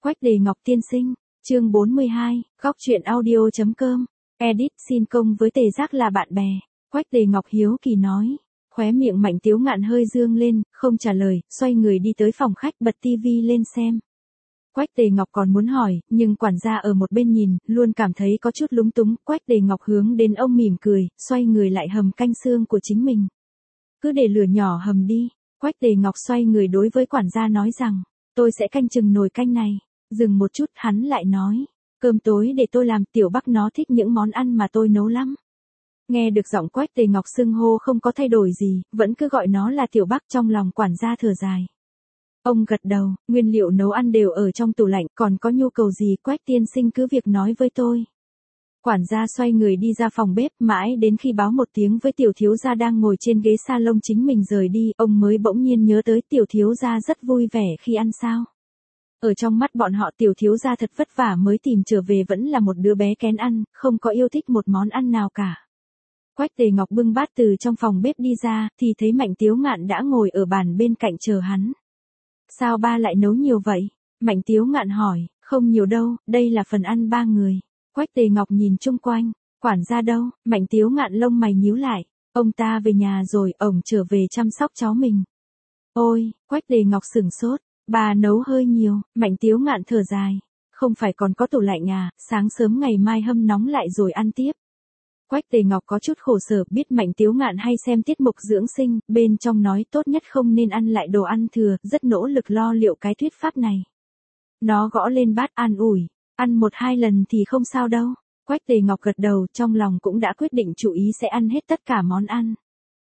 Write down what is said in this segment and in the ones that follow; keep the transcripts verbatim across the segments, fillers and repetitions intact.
Quách Đề Ngọc tiên sinh, chương bốn mươi hai, góc truyện audio.com, edit xin công với Tề Giác là bạn bè. Quách Đề Ngọc hiếu kỳ nói, khóe miệng Mạnh Tiếu Ngạn hơi dương lên, không trả lời, xoay người đi tới phòng khách bật tivi lên xem. Quách Đề Ngọc còn muốn hỏi, nhưng quản gia ở một bên nhìn, luôn cảm thấy có chút lúng túng. Quách Đề Ngọc hướng đến ông mỉm cười, xoay người lại hầm canh xương của chính mình. Cứ để lửa nhỏ hầm đi. Quách Đề Ngọc xoay người đối với quản gia nói rằng, tôi sẽ canh chừng nồi canh này. Dừng một chút hắn lại nói, cơm tối để tôi làm, Tiểu Bắc nó thích những món ăn mà tôi nấu lắm. Nghe được giọng Quách Đề Ngọc xưng hô không có thay đổi gì, vẫn cứ gọi nó là Tiểu Bắc, trong lòng quản gia thở dài. Ông gật đầu, nguyên liệu nấu ăn đều ở trong tủ lạnh, còn có nhu cầu gì Quách tiên sinh cứ việc nói với tôi. Quản gia xoay người đi ra phòng bếp, mãi đến khi báo một tiếng với tiểu thiếu gia đang ngồi trên ghế salon chính mình rời đi, ông mới bỗng nhiên nhớ tới tiểu thiếu gia rất vui vẻ khi ăn sao. Ở trong mắt bọn họ tiểu thiếu gia thật vất vả mới tìm trở về vẫn là một đứa bé kén ăn, không có yêu thích một món ăn nào cả. Quách Đề Ngọc bưng bát từ trong phòng bếp đi ra, thì thấy Mạnh Tiếu Ngạn đã ngồi ở bàn bên cạnh chờ hắn. Sao ba lại nấu nhiều vậy? Mạnh Tiếu Ngạn hỏi, không nhiều đâu, đây là phần ăn ba người. Quách Đề Ngọc nhìn chung quanh, quản gia đâu? Mạnh Tiếu Ngạn lông mày nhíu lại, ông ta về nhà rồi, ổng trở về chăm sóc cháu mình. Ôi, Quách Đề Ngọc sửng sốt, bà nấu hơi nhiều. Mạnh Tiếu Ngạn thở dài, không phải còn có tủ lạnh à, sáng sớm ngày mai hâm nóng lại rồi ăn tiếp. Quách Đề Ngọc có chút khổ sở, biết Mạnh Tiếu Ngạn hay xem tiết mục dưỡng sinh, bên trong nói tốt nhất không nên ăn lại đồ ăn thừa, rất nỗ lực lo liệu cái thuyết pháp này. Nó gõ lên bát an ủi, ăn một hai lần thì không sao đâu. Quách Đề Ngọc gật đầu, trong lòng cũng đã quyết định chủ ý sẽ ăn hết tất cả món ăn.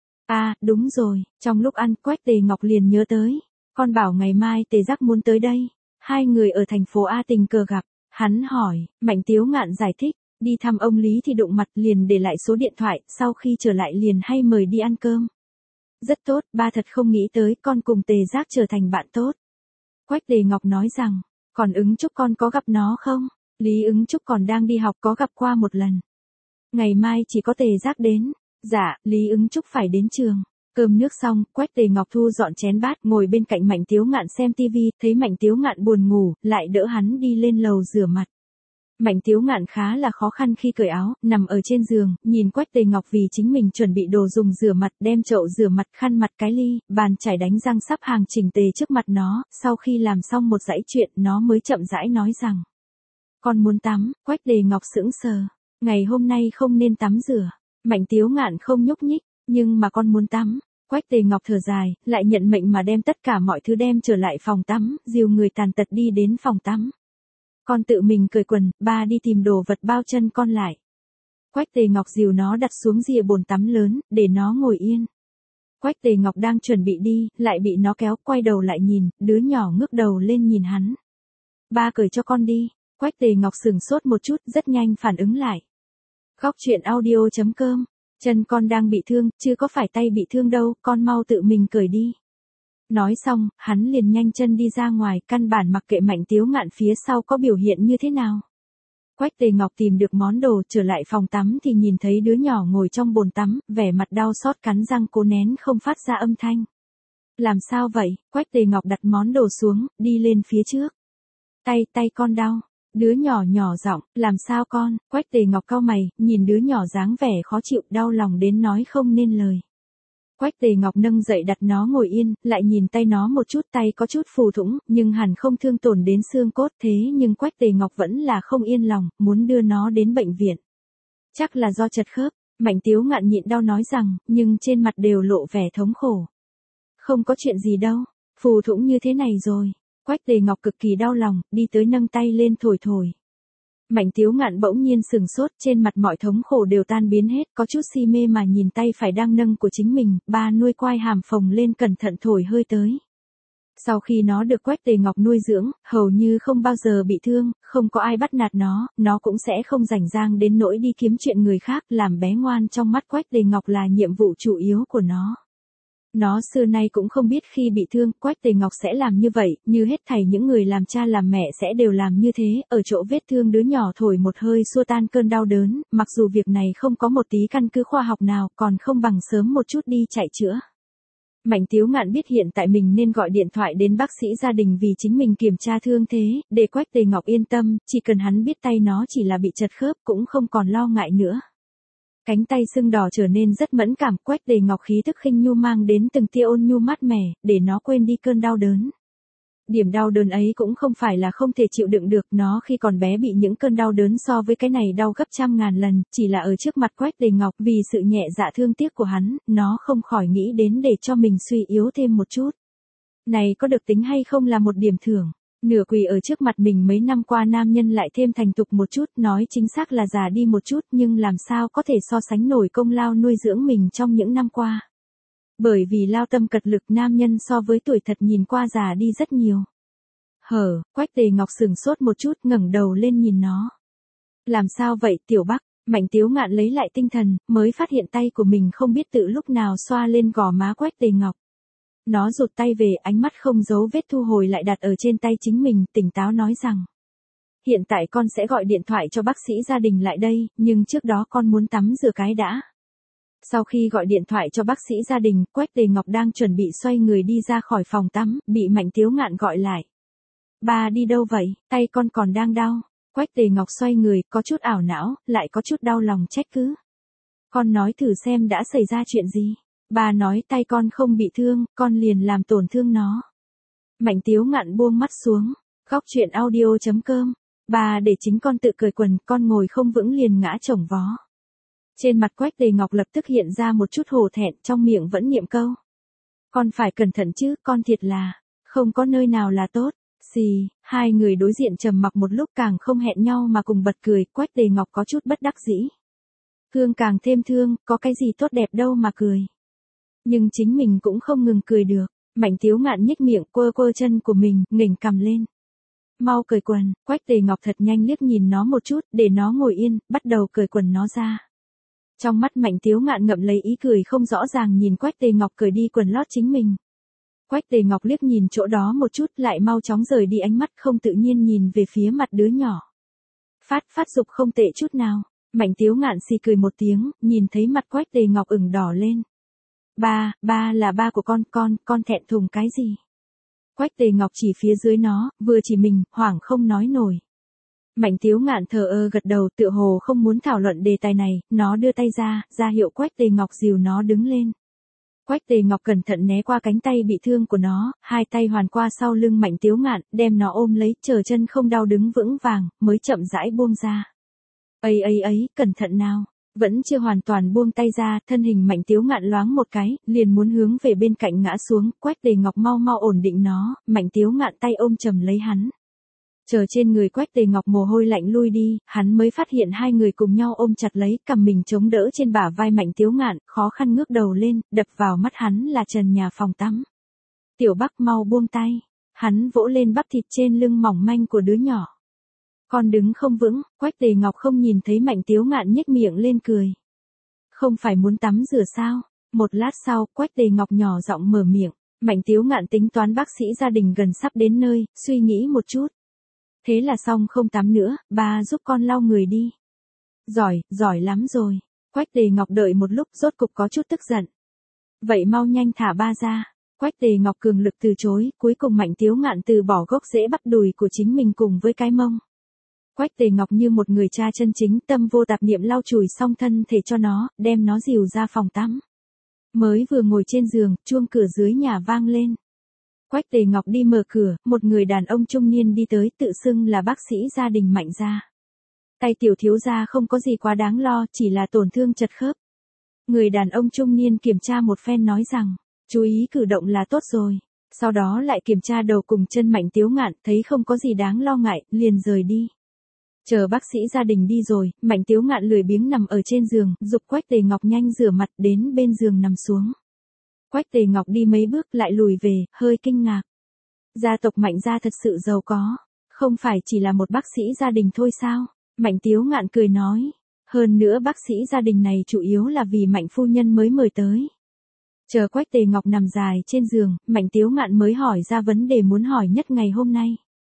À, đúng rồi, trong lúc ăn Quách Đề Ngọc liền nhớ tới, con bảo ngày mai Tề Giác muốn tới đây, hai người ở thành phố A tình cờ gặp, hắn hỏi, Mạnh Tiếu Ngạn giải thích. Đi thăm ông Lý thì đụng mặt liền để lại số điện thoại, sau khi trở lại liền hay mời đi ăn cơm. Rất tốt, ba thật không nghĩ tới con cùng Tề Giác trở thành bạn tốt. Quách Đề Ngọc nói rằng, còn Ứng Trúc con có gặp nó không? Lý Ứng Trúc còn đang đi học, có gặp qua một lần. Ngày mai chỉ có Tề Giác đến. Dạ, Lý Ứng Trúc phải đến trường. Cơm nước xong, Quách Đề Ngọc thu dọn chén bát, ngồi bên cạnh Mạnh Tiếu Ngạn xem tivi, thấy Mạnh Tiếu Ngạn buồn ngủ, lại đỡ hắn đi lên lầu rửa mặt. Mạnh Tiếu Ngạn khá là khó khăn khi cởi áo, nằm ở trên giường, nhìn Quách Đề Ngọc vì chính mình chuẩn bị đồ dùng rửa mặt, đem chậu rửa mặt, khăn mặt, cái ly, bàn chải đánh răng sắp hàng chỉnh tề trước mặt nó, sau khi làm xong một dãy chuyện, nó mới chậm rãi nói rằng, con muốn tắm. Quách Đề Ngọc sững sờ, ngày hôm nay không nên tắm rửa. Mạnh Tiếu Ngạn không nhúc nhích, nhưng mà con muốn tắm. Quách Đề Ngọc thở dài, lại nhận mệnh mà đem tất cả mọi thứ đem trở lại phòng tắm, dìu người tàn tật đi đến phòng tắm. Con tự mình cởi quần, ba đi tìm đồ vật bao chân con lại. Quách Đề Ngọc dìu nó đặt xuống rìa bồn tắm lớn, để nó ngồi yên. Quách Đề Ngọc đang chuẩn bị đi, lại bị nó kéo, quay đầu lại nhìn, đứa nhỏ ngước đầu lên nhìn hắn. Ba cởi cho con đi. Quách Đề Ngọc sửng sốt một chút, rất nhanh phản ứng lại. Góc truyện audio.com, chân con đang bị thương, chứ có phải tay bị thương đâu, con mau tự mình cởi đi. Nói xong, hắn liền nhanh chân đi ra ngoài, căn bản mặc kệ Mạnh Tiếu Ngạn phía sau có biểu hiện như thế nào. Quách Đề Ngọc tìm được món đồ, trở lại phòng tắm thì nhìn thấy đứa nhỏ ngồi trong bồn tắm, vẻ mặt đau xót cắn răng cố nén không phát ra âm thanh. Làm sao vậy? Quách Đề Ngọc đặt món đồ xuống, đi lên phía trước. Tay, tay con đau. Đứa nhỏ nhỏ giọng, làm sao con? Quách Đề Ngọc cau mày, nhìn đứa nhỏ dáng vẻ khó chịu, đau lòng đến nói không nên lời. Quách Đề Ngọc nâng dậy đặt nó ngồi yên, lại nhìn tay nó một chút, tay có chút phù thủng, nhưng hẳn không thương tổn đến xương cốt, thế nhưng Quách Đề Ngọc vẫn là không yên lòng, muốn đưa nó đến bệnh viện. Chắc là do chật khớp. Mạnh Tiếu Ngạn nhịn đau nói rằng, nhưng trên mặt đều lộ vẻ thống khổ. Không có chuyện gì đâu, phù thủng như thế này rồi. Quách Đề Ngọc cực kỳ đau lòng, đi tới nâng tay lên thổi thổi. Mạnh Tiếu Ngạn bỗng nhiên sừng sốt, trên mặt mọi thống khổ đều tan biến hết, có chút si mê mà nhìn tay phải đang nâng của chính mình, ba nuôi quai hàm phồng lên cẩn thận thổi hơi tới. Sau khi nó được Quách Đề Ngọc nuôi dưỡng, hầu như không bao giờ bị thương, không có ai bắt nạt nó, nó cũng sẽ không rảnh rang đến nỗi đi kiếm chuyện người khác, làm bé ngoan trong mắt Quách Đề Ngọc là nhiệm vụ chủ yếu của nó. Nó xưa nay cũng không biết khi bị thương, Quách Đề Ngọc sẽ làm như vậy, như hết thảy những người làm cha làm mẹ sẽ đều làm như thế, ở chỗ vết thương đứa nhỏ thổi một hơi xua tan cơn đau đớn, mặc dù việc này không có một tí căn cứ khoa học nào, còn không bằng sớm một chút đi chạy chữa. Mạnh Tiếu Ngạn biết hiện tại mình nên gọi điện thoại đến bác sĩ gia đình vì chính mình kiểm tra thương thế, để Quách Tề Ngọc yên tâm, chỉ cần hắn biết tay nó chỉ là bị chật khớp cũng không còn lo ngại nữa. Cánh tay sưng đỏ trở nên rất mẫn cảm, Quách Tề Ngọc khí thức khinh nhu mang đến từng tia ôn nhu mát mẻ, để nó quên đi cơn đau đớn. Điểm đau đớn ấy cũng không phải là không thể chịu đựng được, nó khi còn bé bị những cơn đau đớn so với cái này đau gấp trăm ngàn lần, chỉ là ở trước mặt Quách Tề Ngọc vì sự nhẹ dạ thương tiếc của hắn, nó không khỏi nghĩ đến để cho mình suy yếu thêm một chút. Này có được tính hay không là một điểm thưởng. Nửa quỳ ở trước mặt mình mấy năm qua nam nhân lại thêm thành tục một chút, nói chính xác là già đi một chút, nhưng làm sao có thể so sánh nổi công lao nuôi dưỡng mình trong những năm qua. Bởi vì lao tâm cật lực nam nhân so với tuổi thật nhìn qua già đi rất nhiều. Hở, Quách Tề Ngọc sừng sốt một chút ngẩng đầu lên nhìn nó. Làm sao vậy Tiểu Bắc? Mạnh Tiếu Ngạn lấy lại tinh thần, mới phát hiện tay của mình không biết tự lúc nào xoa lên gò má Quách Tề Ngọc. Nó rụt tay về, ánh mắt không giấu vết thu hồi lại đặt ở trên tay chính mình, tỉnh táo nói rằng. Hiện tại con sẽ gọi điện thoại cho bác sĩ gia đình lại đây, nhưng trước đó con muốn tắm rửa cái đã. Sau khi gọi điện thoại cho bác sĩ gia đình, Quách Tề Ngọc đang chuẩn bị xoay người đi ra khỏi phòng tắm, bị Mạnh Tiếu Ngạn gọi lại. Ba đi đâu vậy, tay con còn đang đau. Quách Tề Ngọc xoay người, có chút ảo não, lại có chút đau lòng trách cứ. Con nói thử xem đã xảy ra chuyện gì. Ba nói tay con không bị thương, con liền làm tổn thương nó. Mạnh Tiếu Ngạn buông mắt xuống. Góc truyện audio chấm com. Ba để chính con tự cởi quần, con ngồi không vững liền ngã chồng vó. Trên mặt Quách Tề Ngọc lập tức hiện ra một chút hổ thẹn, trong miệng vẫn niệm câu. Con phải cẩn thận chứ, con thiệt là, không có nơi nào là tốt. Xì, hai người đối diện trầm mặc một lúc càng không hẹn nhau mà cùng bật cười, Quách Tề Ngọc có chút bất đắc dĩ. Thương càng thêm thương, có cái gì tốt đẹp đâu mà cười. Nhưng chính mình cũng không ngừng cười được. Mạnh Tiếu Ngạn nhếch miệng quơ quơ chân của mình, nghỉnh cằm lên. Mau cởi quần, Quách Tề Ngọc thật nhanh liếc nhìn nó một chút, để nó ngồi yên, bắt đầu cởi quần nó ra. Trong mắt Mạnh Tiếu Ngạn ngậm lấy ý cười không rõ ràng nhìn Quách Tề Ngọc cởi đi quần lót chính mình. Quách Tề Ngọc liếc nhìn chỗ đó một chút lại mau chóng rời đi ánh mắt không tự nhiên nhìn về phía mặt đứa nhỏ. Phát phát dục không tệ chút nào. Mạnh Tiếu Ngạn xì cười một tiếng, nhìn thấy mặt Quách Tề Ngọc ửng đỏ lên. Ba, ba là ba của con, con, con thẹn thùng cái gì? Quách Tề Ngọc chỉ phía dưới nó, vừa chỉ mình, hoảng không nói nổi. Mạnh Tiếu Ngạn thờ ơ gật đầu tựa hồ không muốn thảo luận đề tài này, nó đưa tay ra, ra hiệu Quách Tề Ngọc dìu nó đứng lên. Quách Tề Ngọc cẩn thận né qua cánh tay bị thương của nó, hai tay hoàn qua sau lưng Mạnh Tiếu Ngạn, đem nó ôm lấy, chờ chân không đau đứng vững vàng, mới chậm rãi buông ra. Ấy ấy ấy, cẩn thận nào. Vẫn chưa hoàn toàn buông tay ra, thân hình Mạnh Tiếu Ngạn loáng một cái, liền muốn hướng về bên cạnh ngã xuống, Quách Tề Ngọc mau mau ổn định nó, Mạnh Tiếu Ngạn tay ôm chầm lấy hắn. Chờ trên người Quách Tề Ngọc mồ hôi lạnh lui đi, hắn mới phát hiện hai người cùng nhau ôm chặt lấy, cầm mình chống đỡ trên bả vai Mạnh Tiếu Ngạn, khó khăn ngước đầu lên, đập vào mắt hắn là trần nhà phòng tắm. Tiểu Bắc mau buông tay, hắn vỗ lên bắp thịt trên lưng mỏng manh của đứa nhỏ. Con đứng không vững, Quách Tề Ngọc không nhìn thấy Mạnh Tiếu Ngạn nhếch miệng lên cười. Không phải muốn tắm rửa sao? Một lát sau, Quách Tề Ngọc nhỏ giọng mở miệng, Mạnh Tiếu Ngạn tính toán bác sĩ gia đình gần sắp đến nơi, suy nghĩ một chút. Thế là xong không tắm nữa, ba giúp con lau người đi. Giỏi, giỏi lắm rồi. Quách Tề Ngọc đợi một lúc rốt cục có chút tức giận. Vậy mau nhanh thả ba ra. Quách Tề Ngọc cường lực từ chối, cuối cùng Mạnh Tiếu Ngạn từ bỏ gốc rễ bắp đùi của chính mình cùng với cái mông. Quách Tề Ngọc như một người cha chân chính tâm vô tạp niệm lau chùi xong thân thể cho nó, đem nó dìu ra phòng tắm. Mới vừa ngồi trên giường, chuông cửa dưới nhà vang lên. Quách Tề Ngọc đi mở cửa, một người đàn ông trung niên đi tới tự xưng là bác sĩ gia đình Mạnh gia. Tay tiểu thiếu gia không có gì quá đáng lo, chỉ là tổn thương chật khớp. Người đàn ông trung niên kiểm tra một phen nói rằng, chú ý cử động là tốt rồi. Sau đó lại kiểm tra đầu cùng chân Mạnh Tiếu Ngạn, thấy không có gì đáng lo ngại, liền rời đi. Chờ bác sĩ gia đình đi rồi, Mạnh Tiếu Ngạn lười biếng nằm ở trên giường, giục Quách Tề Ngọc nhanh rửa mặt đến bên giường nằm xuống. Quách Tề Ngọc đi mấy bước lại lùi về, hơi kinh ngạc. Gia tộc Mạnh gia thật sự giàu có, không phải chỉ là một bác sĩ gia đình thôi sao? Mạnh Tiếu Ngạn cười nói, hơn nữa bác sĩ gia đình này chủ yếu là vì Mạnh phu nhân mới mời tới. Chờ Quách Tề Ngọc nằm dài trên giường, Mạnh Tiếu Ngạn mới hỏi ra vấn đề muốn hỏi nhất ngày hôm nay.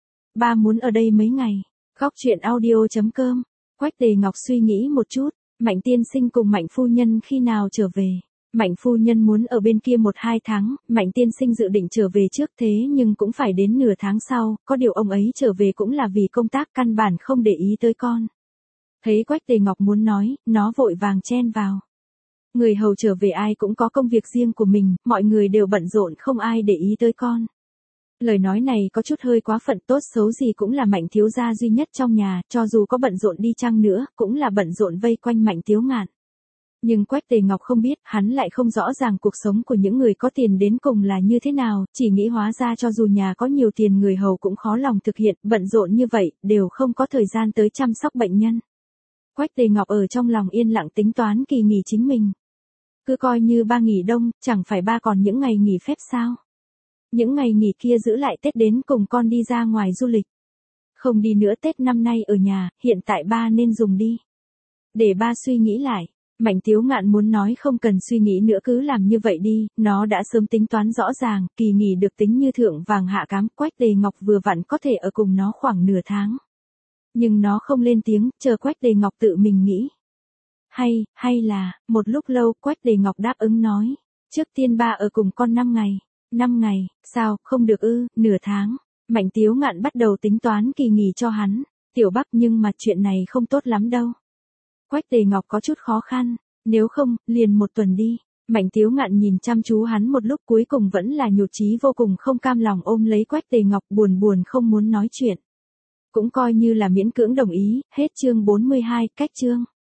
Ba muốn ở đây mấy ngày. Góc truyện audio chấm com. Quách Tề Ngọc suy nghĩ một chút, Mạnh tiên sinh cùng Mạnh phu nhân khi nào trở về? Mạnh phu nhân muốn ở bên kia một hai tháng, Mạnh tiên sinh dự định trở về trước thế nhưng cũng phải đến nửa tháng sau, có điều ông ấy trở về cũng là vì công tác căn bản không để ý tới con. Thấy Quách Tề Ngọc muốn nói, nó vội vàng chen vào. Người hầu trở về ai cũng có công việc riêng của mình, mọi người đều bận rộn không ai để ý tới con. Lời nói này có chút hơi quá phận, tốt xấu gì cũng là Mạnh thiếu gia duy nhất trong nhà, cho dù có bận rộn đi chăng nữa, cũng là bận rộn vây quanh Mạnh Tiếu Ngạn. Nhưng Quách Tề Ngọc không biết, hắn lại không rõ ràng cuộc sống của những người có tiền đến cùng là như thế nào, chỉ nghĩ hóa ra cho dù nhà có nhiều tiền người hầu cũng khó lòng thực hiện, bận rộn như vậy, đều không có thời gian tới chăm sóc bệnh nhân. Quách Tề Ngọc ở trong lòng yên lặng tính toán kỳ nghỉ chính mình. Cứ coi như ba nghỉ đông, chẳng phải ba còn những ngày nghỉ phép sao? Những ngày nghỉ kia giữ lại Tết đến cùng con đi ra ngoài du lịch. Không đi nữa Tết năm nay ở nhà, hiện tại ba nên dùng đi. Để ba suy nghĩ lại. Mạnh Tiếu Ngạn muốn nói không cần suy nghĩ nữa cứ làm như vậy đi, nó đã sớm tính toán rõ ràng, kỳ nghỉ được tính như thượng vàng hạ cám, Quách Tề Ngọc vừa vặn có thể ở cùng nó khoảng nửa tháng. Nhưng nó không lên tiếng, chờ Quách Tề Ngọc tự mình nghĩ. Hay, hay là, một lúc lâu Quách Tề Ngọc đáp ứng nói, trước tiên ba ở cùng con năm ngày, năm ngày, sao, không được ư, nửa tháng. Mạnh Tiếu Ngạn bắt đầu tính toán kỳ nghỉ cho hắn, Tiểu Bắc nhưng mà chuyện này không tốt lắm đâu. Quách Tề Ngọc có chút khó khăn, nếu không, liền một tuần đi. Mạnh Tiếu Ngạn nhìn chăm chú hắn một lúc cuối cùng vẫn là nhụt chí vô cùng không cam lòng ôm lấy Quách Tề Ngọc buồn buồn không muốn nói chuyện. Cũng coi như là miễn cưỡng đồng ý, hết chương bốn mươi hai, cách chương.